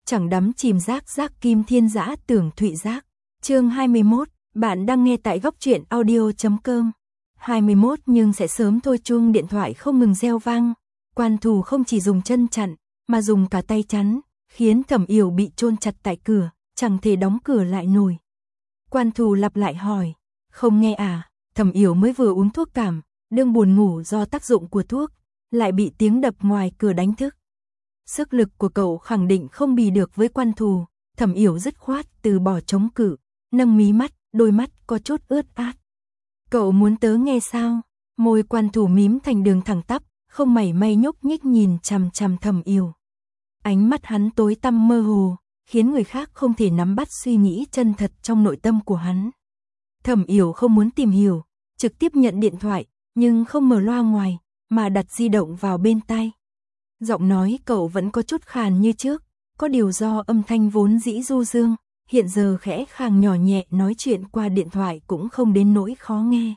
chẳng đắm chìm giác giác kim thiên dã tưởng thụy giác. Chương 21, bạn đang nghe tại góc truyện audio.com. 21 nhưng sẽ sớm thôi, chuông điện thoại không ngừng reo vang. Quan Thù không chỉ dùng chân chặn, mà dùng cả tay chắn, khiến Thẩm Yểu bị chôn chặt tại cửa, chẳng thể đóng cửa lại nổi. Quan Thù lặp lại hỏi, không nghe à? Thẩm Yểu mới vừa uống thuốc cảm, đương buồn ngủ do tác dụng của thuốc, lại bị tiếng đập ngoài cửa đánh thức. Sức lực của cậu khẳng định không bì được với Quan Thù, Thẩm Yểu dứt khoát từ bỏ chống cự, nâng mí mắt, đôi mắt có chút ướt át. Cậu muốn tớ nghe sao? Môi Quan Thù mím thành đường thẳng tắp, không mảy may nhúc nhích nhìn chằm chằm Thẩm Yểu. Ánh mắt hắn tối tăm mơ hồ, khiến người khác không thể nắm bắt suy nghĩ chân thật trong nội tâm của hắn. Thẩm Yểu không muốn tìm hiểu, trực tiếp nhận điện thoại, nhưng không mở loa ngoài, mà đặt di động vào bên tai. Giọng nói cậu vẫn có chút khàn như trước, có điều do âm thanh vốn dĩ du dương, hiện giờ khẽ khàng nhỏ nhẹ, nói chuyện qua điện thoại cũng không đến nỗi khó nghe.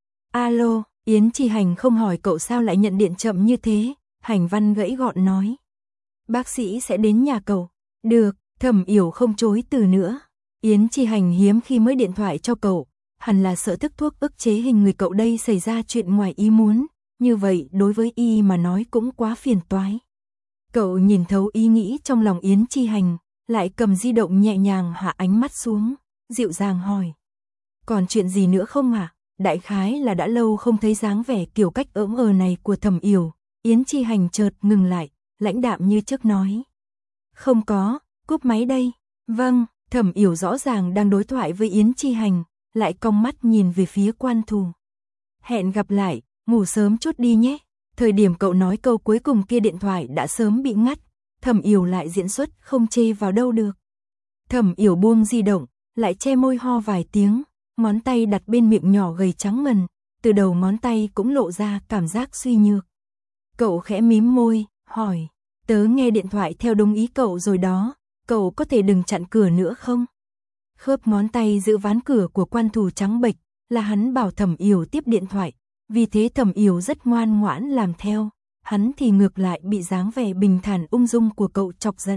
Alo, Yến Chi Hành không hỏi cậu sao lại nhận điện chậm như thế, Hành Văn gãy gọn nói. Bác sĩ sẽ đến nhà cậu. Được, Thẩm Yểu không chối từ nữa. Yến Chi Hành hiếm khi mới điện thoại cho cậu, hẳn là sợ thức thuốc ức chế hình người cậu đây xảy ra chuyện ngoài ý muốn, như vậy đối với y mà nói cũng quá phiền toái. Cậu nhìn thấu ý nghĩ trong lòng Yến Chi Hành, lại cầm di động nhẹ nhàng hạ ánh mắt xuống, dịu dàng hỏi. Còn chuyện gì nữa không hả? Đại khái là đã lâu không thấy dáng vẻ kiểu cách ỡm này của Thẩm Yểu. Yến Chi Hành chợt ngừng lại, lãnh đạm như trước nói. Không có, cúp máy đây. Vâng, Thẩm Yểu rõ ràng đang đối thoại với Yến Chi Hành, lại cong mắt nhìn về phía Quan Thù. Hẹn gặp lại, ngủ sớm chút đi nhé. Thời điểm cậu nói câu cuối cùng kia điện thoại đã sớm bị ngắt, Thẩm Yểu lại diễn xuất không chê vào đâu được. Thẩm Yểu buông di động, lại che môi ho vài tiếng, ngón tay đặt bên miệng nhỏ gầy trắng ngần, từ đầu ngón tay cũng lộ ra cảm giác suy nhược. Cậu khẽ mím môi, hỏi, tớ nghe điện thoại theo đúng ý cậu rồi đó, cậu có thể đừng chặn cửa nữa không? Khớp ngón tay giữ ván cửa của Quan Thù trắng bệch, là hắn bảo Thẩm Yểu tiếp điện thoại, vì thế Thẩm Yểu rất ngoan ngoãn làm theo, hắn thì ngược lại bị dáng vẻ bình thản ung dung của cậu chọc giận.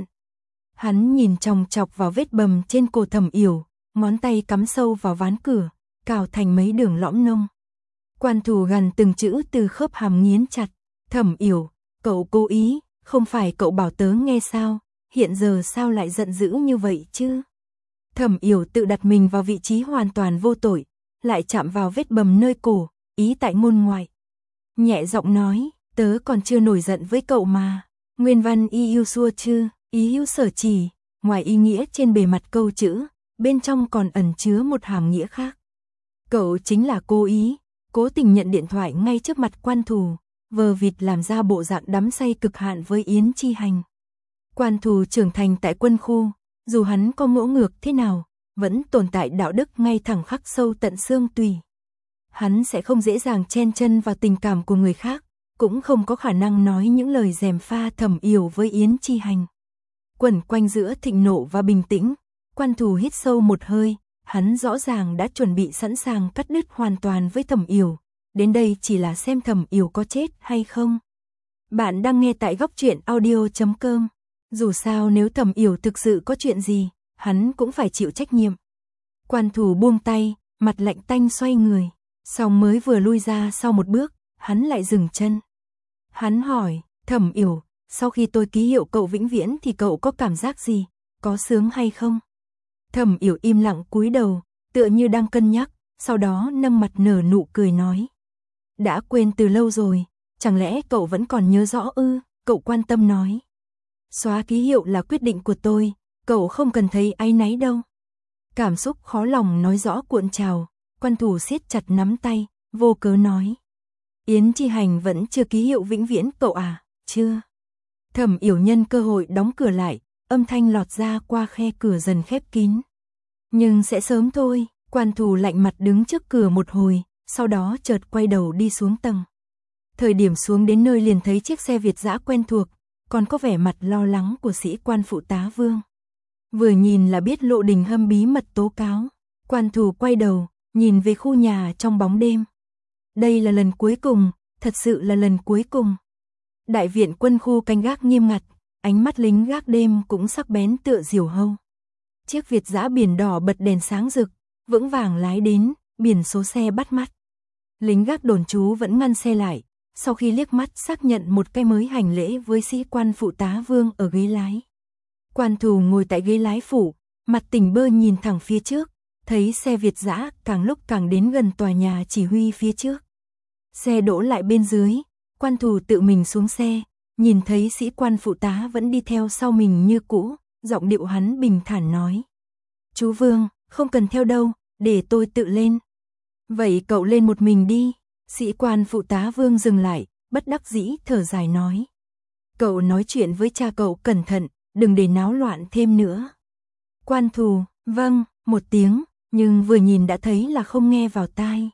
Hắn nhìn chòng chọc vào vết bầm trên cổ Thẩm Yểu, ngón tay cắm sâu vào ván cửa, cào thành mấy đường lõm nông. Quan Thù gần từng chữ từ khớp hàm nghiến chặt, Thẩm Yểu, cậu cố ý, không phải cậu bảo tớ nghe sao, hiện giờ sao lại giận dữ như vậy chứ? Thẩm Yểu tự đặt mình vào vị trí hoàn toàn vô tội, lại chạm vào vết bầm nơi cổ, ý tại ngôn ngoại. Nhẹ giọng nói, tớ còn chưa nổi giận với cậu mà. Nguyên văn y yêu xua chư, ý hữu sở chỉ, ngoài ý nghĩa trên bề mặt câu chữ, bên trong còn ẩn chứa một hàm nghĩa khác. Cậu chính là cố ý, cố tình nhận điện thoại ngay trước mặt Quan Thù, vờ vịt làm ra bộ dạng đắm say cực hạn với Yến Chi Hành. Quan Thù trưởng thành tại quân khu, dù hắn có ngỗ ngược thế nào, vẫn tồn tại đạo đức ngay thẳng khắc sâu tận xương tủy. Hắn sẽ không dễ dàng chen chân vào tình cảm của người khác, cũng không có khả năng nói những lời gièm pha Thẩm Yểu với Yến Chi Hành. Quẩn quanh giữa thịnh nộ và bình tĩnh, Quan Thù hít sâu một hơi, hắn rõ ràng đã chuẩn bị sẵn sàng cắt đứt hoàn toàn với Thẩm Yểu, đến đây chỉ là xem Thẩm Yểu có chết hay không. Bạn đang nghe tại góc truyện audio.com. Dù sao nếu Thẩm Yểu thực sự có chuyện gì, hắn cũng phải chịu trách nhiệm. Quan Thù buông tay, mặt lạnh tanh xoay người, xong mới vừa lui ra sau một bước, hắn lại dừng chân. Hắn hỏi, Thẩm Yểu, sau khi tôi ký hiệu cậu vĩnh viễn thì cậu có cảm giác gì, có sướng hay không? Thẩm Yểu im lặng cúi đầu, tựa như đang cân nhắc, sau đó nâng mặt nở nụ cười nói. Đã quên từ lâu rồi, chẳng lẽ cậu vẫn còn nhớ rõ ư? Cậu quan tâm nói. Xóa ký hiệu là quyết định của tôi, cậu không cần thấy áy náy đâu. Cảm xúc khó lòng nói rõ cuộn trào, Quan Thù siết chặt nắm tay, vô cớ nói. Yến Chi Hành vẫn chưa ký hiệu vĩnh viễn cậu à? Chưa. Thẩm Yểu nhân cơ hội đóng cửa lại, âm thanh lọt ra qua khe cửa dần khép kín. Nhưng sẽ sớm thôi. Quan Thù lạnh mặt đứng trước cửa một hồi, sau đó chợt quay đầu đi xuống tầng. Thời điểm xuống đến nơi liền thấy chiếc xe Việt dã quen thuộc, còn có vẻ mặt lo lắng của sĩ quan phụ tá Vương. Vừa nhìn là biết Lộ Đình Hâm bí mật tố cáo. Quan Thù quay đầu, nhìn về khu nhà trong bóng đêm. Đây là lần cuối cùng, thật sự là lần cuối cùng. Đại viện quân khu canh gác nghiêm ngặt, ánh mắt lính gác đêm cũng sắc bén tựa diều hâu. Chiếc Việt dã biển đỏ bật đèn sáng rực, vững vàng lái đến, biển số xe bắt mắt. Lính gác đồn trú vẫn ngăn xe lại, sau khi liếc mắt xác nhận một cái mới hành lễ với sĩ quan phụ tá Vương ở ghế lái. Quan Thù ngồi tại ghế lái phụ, mặt tỉnh bơ nhìn thẳng phía trước, thấy xe Việt dã càng lúc càng đến gần tòa nhà chỉ huy phía trước. Xe đỗ lại bên dưới, Quan Thù tự mình xuống xe, nhìn thấy sĩ quan phụ tá vẫn đi theo sau mình như cũ, giọng điệu hắn bình thản nói. Chú Vương, không cần theo đâu, để tôi tự lên. Vậy cậu lên một mình đi. Sĩ quan phụ tá Vương dừng lại, bất đắc dĩ thở dài nói. Cậu nói chuyện với cha cậu cẩn thận, đừng để náo loạn thêm nữa. Quan Thù, vâng, một tiếng, nhưng vừa nhìn đã thấy là không nghe vào tai.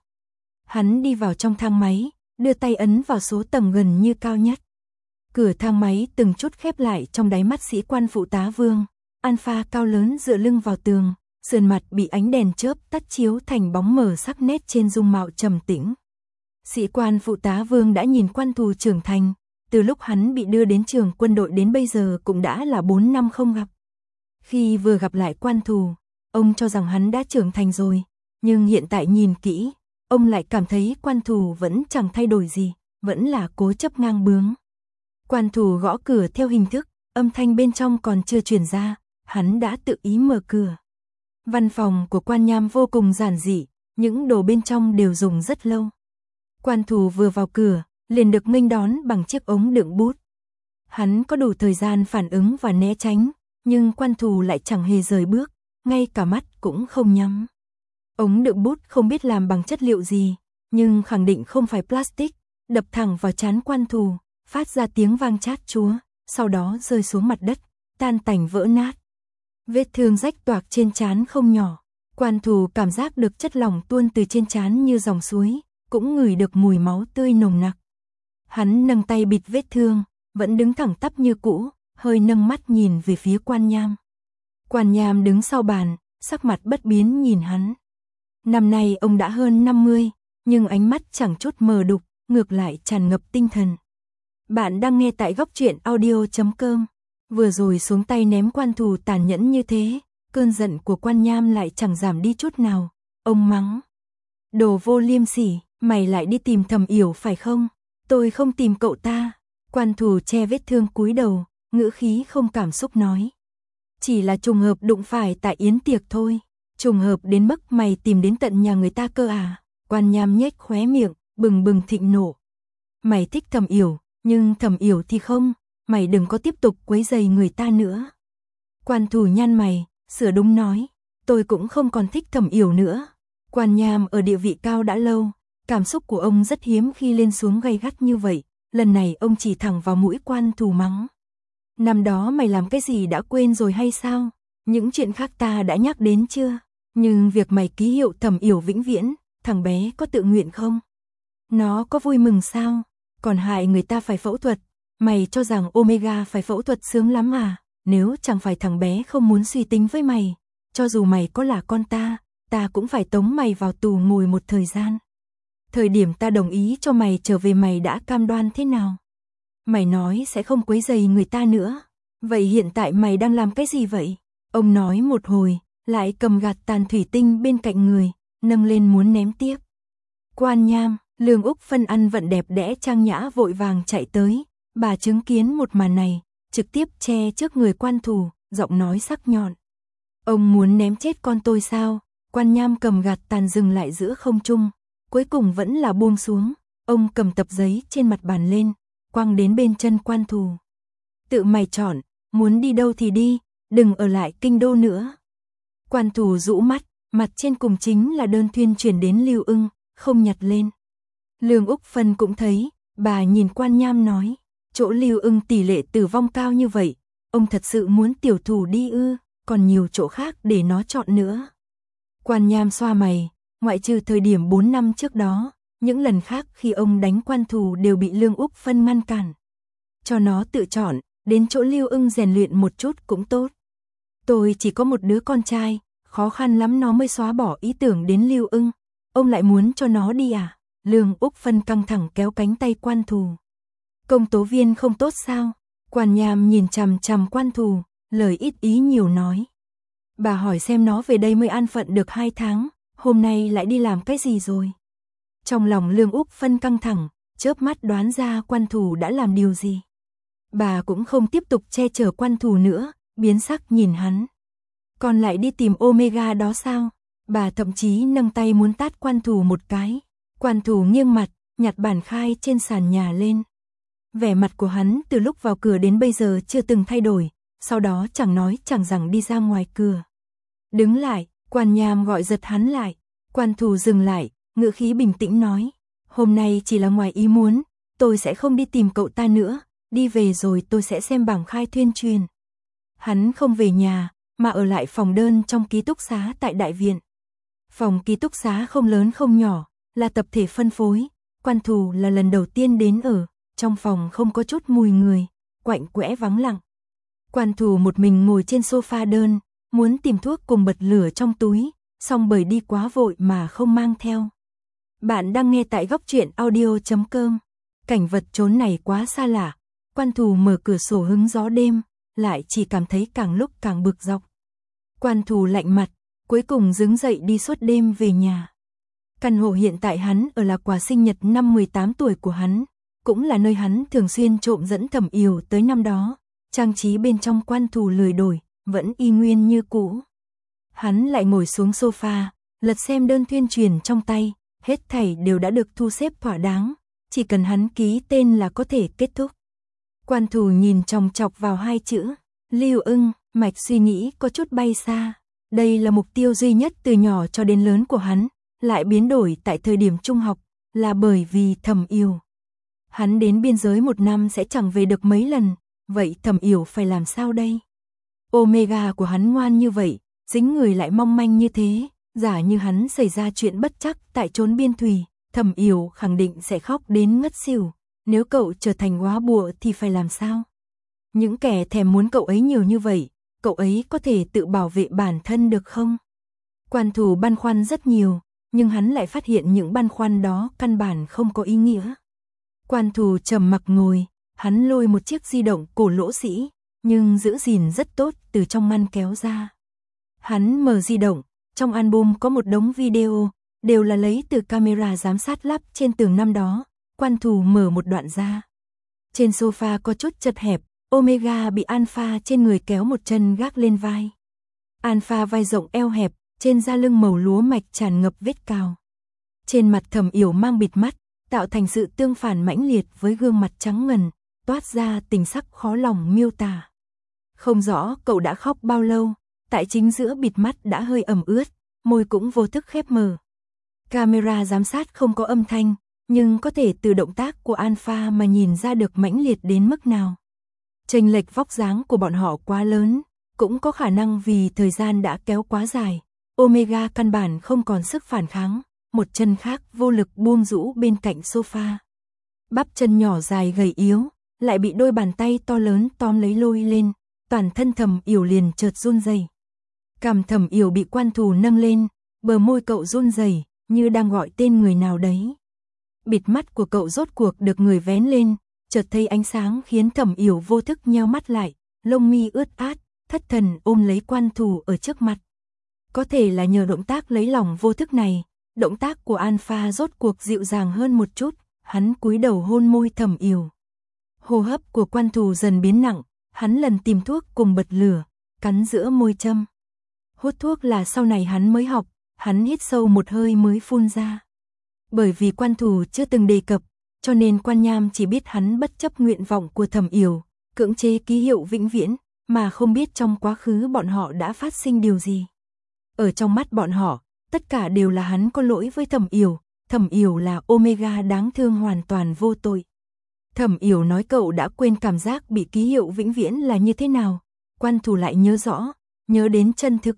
Hắn đi vào trong thang máy, đưa tay ấn vào số tầng gần như cao nhất. Cửa thang máy từng chút khép lại trong đáy mắt sĩ quan phụ tá Vương. Alpha cao lớn dựa lưng vào tường, sườn mặt bị ánh đèn chớp tắt chiếu thành bóng mờ sắc nét trên dung mạo trầm tĩnh. Sĩ quan phụ tá Vương đã nhìn Quan Thù trưởng thành, từ lúc hắn bị đưa đến trường quân đội đến bây giờ cũng đã là 4 năm không gặp. Khi vừa gặp lại Quan Thù, ông cho rằng hắn đã trưởng thành rồi, nhưng hiện tại nhìn kỹ, ông lại cảm thấy Quan Thù vẫn chẳng thay đổi gì, vẫn là cố chấp ngang bướng. Quan Thù gõ cửa theo hình thức, âm thanh bên trong còn chưa truyền ra, hắn đã tự ý mở cửa. Văn phòng của Quan Nham vô cùng giản dị, những đồ bên trong đều dùng rất lâu. Quan Thù vừa vào cửa, liền được nghênh đón bằng chiếc ống đựng bút. Hắn có đủ thời gian phản ứng và né tránh, nhưng Quan Thù lại chẳng hề rời bước, ngay cả mắt cũng không nhắm. Ống đựng bút không biết làm bằng chất liệu gì, nhưng khẳng định không phải plastic, đập thẳng vào trán Quan Thù, phát ra tiếng vang chát chúa, sau đó rơi xuống mặt đất, tan tành vỡ nát. Vết thương rách toạc trên trán không nhỏ, Quan Thù cảm giác được chất lỏng tuôn từ trên trán như dòng suối, cũng ngửi được mùi máu tươi nồng nặc. Hắn nâng tay bịt vết thương, vẫn đứng thẳng tắp như cũ, hơi nâng mắt nhìn về phía Quan Nham. Quan Nham đứng sau bàn, sắc mặt bất biến nhìn hắn. Năm nay ông đã hơn 50, nhưng ánh mắt chẳng chút mờ đục, ngược lại tràn ngập tinh thần. Bạn đang nghe tại góc truyện audio.com. Vừa rồi xuống tay ném Quan Thù tàn nhẫn như thế, cơn giận của Quan Nham lại chẳng giảm đi chút nào. Ông mắng. Đồ vô liêm sỉ, mày lại đi tìm Thẩm Yểu phải không? Tôi không tìm cậu ta. Quan Thù che vết thương cúi đầu, ngữ khí không cảm xúc nói. Chỉ là trùng hợp đụng phải tại yến tiệc thôi. Trùng hợp đến mức mày tìm đến tận nhà người ta cơ à? Quan Nham nhếch khóe miệng, bừng bừng thịnh nộ. Mày thích Thẩm Yểu, nhưng Thẩm Yểu thì không. Mày đừng có tiếp tục quấy rầy người ta nữa. Quan Thù nhăn mày, sửa đúng nói. Tôi cũng không còn thích Thẩm Yểu nữa. Quan Nham ở địa vị cao đã lâu, cảm xúc của ông rất hiếm khi lên xuống gay gắt như vậy. Lần này ông chỉ thẳng vào mũi Quan Thù mắng. Năm đó mày làm cái gì đã quên rồi hay sao? Những chuyện khác ta đã nhắc đến chưa? Nhưng việc mày ký hiệu Thẩm Yểu vĩnh viễn, thằng bé có tự nguyện không? Nó có vui mừng sao? Còn hại người ta phải phẫu thuật. Mày cho rằng Omega phải phẫu thuật sướng lắm à? Nếu chẳng phải thằng bé không muốn suy tính với mày, cho dù mày có là con ta cũng phải tống mày vào tù ngồi một thời gian. Thời điểm ta đồng ý cho mày trở về mày đã cam đoan thế nào? Mày nói sẽ không quấy rầy người ta nữa. Vậy hiện tại mày đang làm cái gì vậy? Ông nói một hồi, lại cầm gạt tàn thủy tinh bên cạnh người, nâng lên muốn ném tiếp. Quan Nham, Lương Úc Phân ăn vận đẹp đẽ trang nhã vội vàng chạy tới. Bà chứng kiến một màn này, trực tiếp che trước người Quan Thù, giọng nói sắc nhọn. Ông muốn ném chết con tôi sao? Quan Nham cầm gạt tàn dừng lại giữa không trung, cuối cùng vẫn là buông xuống. Ông cầm tập giấy trên mặt bàn lên, quăng đến bên chân Quan Thù. Tự mày chọn, muốn đi đâu thì đi, đừng ở lại kinh đô nữa. Quan Thù rũ mắt, mặt trên cùng chính là đơn thuyên chuyển đến Lưu Ưng, không nhặt lên. Lương Úc Phân cũng thấy, bà nhìn Quan Nham nói. Chỗ Lưu Ưng tỷ lệ tử vong cao như vậy, ông thật sự muốn tiểu thủ đi ư? Còn nhiều chỗ khác để nó chọn nữa. Quan Nham xoa mày, ngoại trừ thời điểm 4 năm trước đó, những lần khác khi ông đánh Quan Thù đều bị Lương Úc Phân ngăn cản. Cho nó tự chọn, đến chỗ Lưu Ưng rèn luyện một chút cũng tốt. Tôi chỉ có một đứa con trai, khó khăn lắm nó mới xóa bỏ ý tưởng đến Lưu Ưng. Ông lại muốn cho nó đi à? Lương Úc Phân căng thẳng kéo cánh tay Quan Thù. Công tố viên không tốt sao? Quan Nham nhìn chằm chằm Quan Thù, lời ít ý nhiều nói. Bà hỏi xem nó về đây mới an phận được 2 tháng, hôm nay lại đi làm cái gì rồi. Trong lòng Lương Úc Phân căng thẳng, chớp mắt đoán ra Quan Thù đã làm điều gì. Bà cũng không tiếp tục che chở Quan Thù nữa, biến sắc nhìn hắn. Còn lại đi tìm Omega đó sao? Bà thậm chí nâng tay muốn tát Quan Thù một cái. Quan Thù nghiêng mặt, nhặt bản khai trên sàn nhà lên. Vẻ mặt của hắn từ lúc vào cửa đến bây giờ chưa từng thay đổi, sau đó chẳng nói chẳng rằng đi ra ngoài cửa. Đứng lại, Quan Nham gọi giật hắn lại. Quan Thù dừng lại, ngữ khí bình tĩnh nói. Hôm nay chỉ là ngoài ý muốn, tôi sẽ không đi tìm cậu ta nữa, đi về rồi tôi sẽ xem bảng khai tuyên truyền. Hắn không về nhà, mà ở lại phòng đơn trong ký túc xá tại đại viện. Phòng ký túc xá không lớn không nhỏ, là tập thể phân phối. Quan Thù là lần đầu tiên đến ở, trong phòng không có chút mùi người, quạnh quẽ vắng lặng. Quan Thù một mình ngồi trên sofa đơn, muốn tìm thuốc cùng bật lửa trong túi, xong bởi đi quá vội mà không mang theo. Bạn đang nghe tại góc truyện audio.com. Cảnh vật chốn này quá xa lạ. Quan Thù mở cửa sổ hứng gió đêm, lại chỉ cảm thấy càng lúc càng bực dọc. Quan Thù lạnh mặt, cuối cùng đứng dậy đi suốt đêm về nhà. Căn hộ hiện tại hắn ở là quà sinh nhật năm 18 tuổi của hắn, cũng là nơi hắn thường xuyên trộm dẫn Thẩm Yểu tới năm đó. Trang trí bên trong Quan Thù lười đổi, vẫn y nguyên như cũ. Hắn lại ngồi xuống sofa, lật xem đơn tuyên truyền trong tay, hết thảy đều đã được thu xếp thỏa đáng, chỉ cần hắn ký tên là có thể kết thúc. Quan Thù nhìn chòng chọc vào 2 chữ, Lưu Ưng, mạch suy nghĩ có chút bay xa. Đây là mục tiêu duy nhất từ nhỏ cho đến lớn của hắn, lại biến đổi tại thời điểm trung học, là bởi vì Thẩm Yểu. Hắn đến biên giới 1 năm sẽ chẳng về được mấy lần, vậy Thẩm Yểu phải làm sao đây? Omega của hắn ngoan như vậy, dính người lại mong manh như thế, giả như hắn xảy ra chuyện bất trắc tại chốn biên thùy, Thẩm Yểu khẳng định sẽ khóc đến ngất xỉu. Nếu cậu trở thành góa bụa thì phải làm sao? Những kẻ thèm muốn cậu ấy nhiều như vậy, cậu ấy có thể tự bảo vệ bản thân được không? Quan Thù băn khoăn rất nhiều, nhưng hắn lại phát hiện những băn khoăn đó căn bản không có ý nghĩa. Quan Thù trầm mặc ngồi, hắn lôi một chiếc di động cổ lỗ sĩ, nhưng giữ gìn rất tốt từ trong ngăn kéo ra. Hắn mở di động, trong album có một đống video, đều là lấy từ camera giám sát lắp trên tường năm đó. Quan Thù mở một đoạn ra. Trên sofa có chút chật hẹp, Omega bị Alpha trên người kéo một chân gác lên vai. Alpha vai rộng eo hẹp, trên da lưng màu lúa mạch tràn ngập vết cào. Trên mặt Thẩm Yểu mang bịt mắt, tạo thành sự tương phản mãnh liệt với gương mặt trắng ngần, toát ra tình sắc khó lòng miêu tả. Không rõ cậu đã khóc bao lâu, tại chính giữa bịt mắt đã hơi ẩm ướt, môi cũng vô thức khép mở. Camera giám sát không có âm thanh, nhưng có thể từ động tác của Alpha mà nhìn ra được mãnh liệt đến mức nào. Chênh lệch vóc dáng của bọn họ quá lớn, cũng có khả năng vì thời gian đã kéo quá dài. Omega căn bản không còn sức phản kháng, một chân khác vô lực buông rũ bên cạnh sofa. Bắp chân nhỏ dài gầy yếu, lại bị đôi bàn tay to lớn tóm lấy lôi lên, toàn thân Thẩm Yểu liền chợt run rẩy. Cằm Thẩm Yểu bị Quan Thù nâng lên, bờ môi cậu run rẩy như đang gọi tên người nào đấy. Bịt mắt của cậu rốt cuộc được người vén lên, chợt thấy ánh sáng khiến Thẩm Yểu vô thức nheo mắt lại, lông mi ướt át, thất thần ôm lấy Quan Thù ở trước mặt. Có thể là nhờ động tác lấy lòng vô thức này, động tác của Alpha rốt cuộc dịu dàng hơn một chút, hắn cúi đầu hôn môi Thẩm Yểu. Hô hấp của Quan Thù dần biến nặng, hắn lần tìm thuốc cùng bật lửa, cắn giữa môi châm. Hút thuốc là sau này hắn mới học, hắn hít sâu một hơi mới phun ra. Bởi vì Quan Thù chưa từng đề cập, cho nên Quan Nham chỉ biết hắn bất chấp nguyện vọng của Thẩm Yểu, cưỡng chế ký hiệu vĩnh viễn, mà không biết trong quá khứ bọn họ đã phát sinh điều gì. Ở trong mắt bọn họ, tất cả đều là hắn có lỗi với Thẩm Yểu là Omega đáng thương hoàn toàn vô tội. Thẩm Yểu nói cậu đã quên cảm giác bị ký hiệu vĩnh viễn là như thế nào, Quan Thù lại nhớ rõ, nhớ đến chân thực.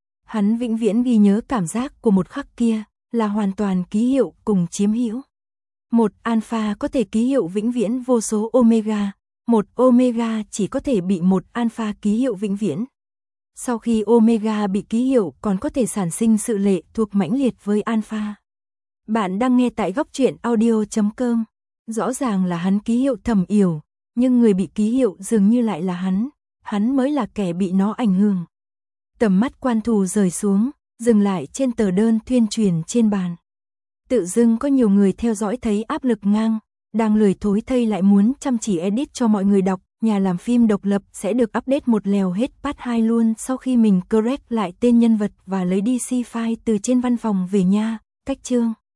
Hắn vĩnh viễn ghi nhớ cảm giác của một khắc kia, là hoàn toàn ký hiệu cùng chiếm hữu. Một alpha có thể ký hiệu vĩnh viễn vô số omega, một omega chỉ có thể bị một alpha ký hiệu vĩnh viễn. Sau khi omega bị ký hiệu còn có thể sản sinh sự lệ thuộc mãnh liệt với alpha. Bạn đang nghe tại góc truyện audio.com. Rõ ràng là hắn ký hiệu Thẩm Yểu, nhưng người bị ký hiệu dường như lại là hắn mới là kẻ bị nó ảnh hưởng. Tầm mắt Quan Thù rời xuống, dừng lại trên tờ đơn tuyên truyền trên bàn. Tự dưng có nhiều người theo dõi thấy áp lực ngang, đang lười thối thây lại muốn chăm chỉ edit cho mọi người đọc, nhà làm phim độc lập sẽ được update một lèo hết part 2 luôn sau khi mình correct lại tên nhân vật và lấy DC file từ trên văn phòng về nha, cách chương.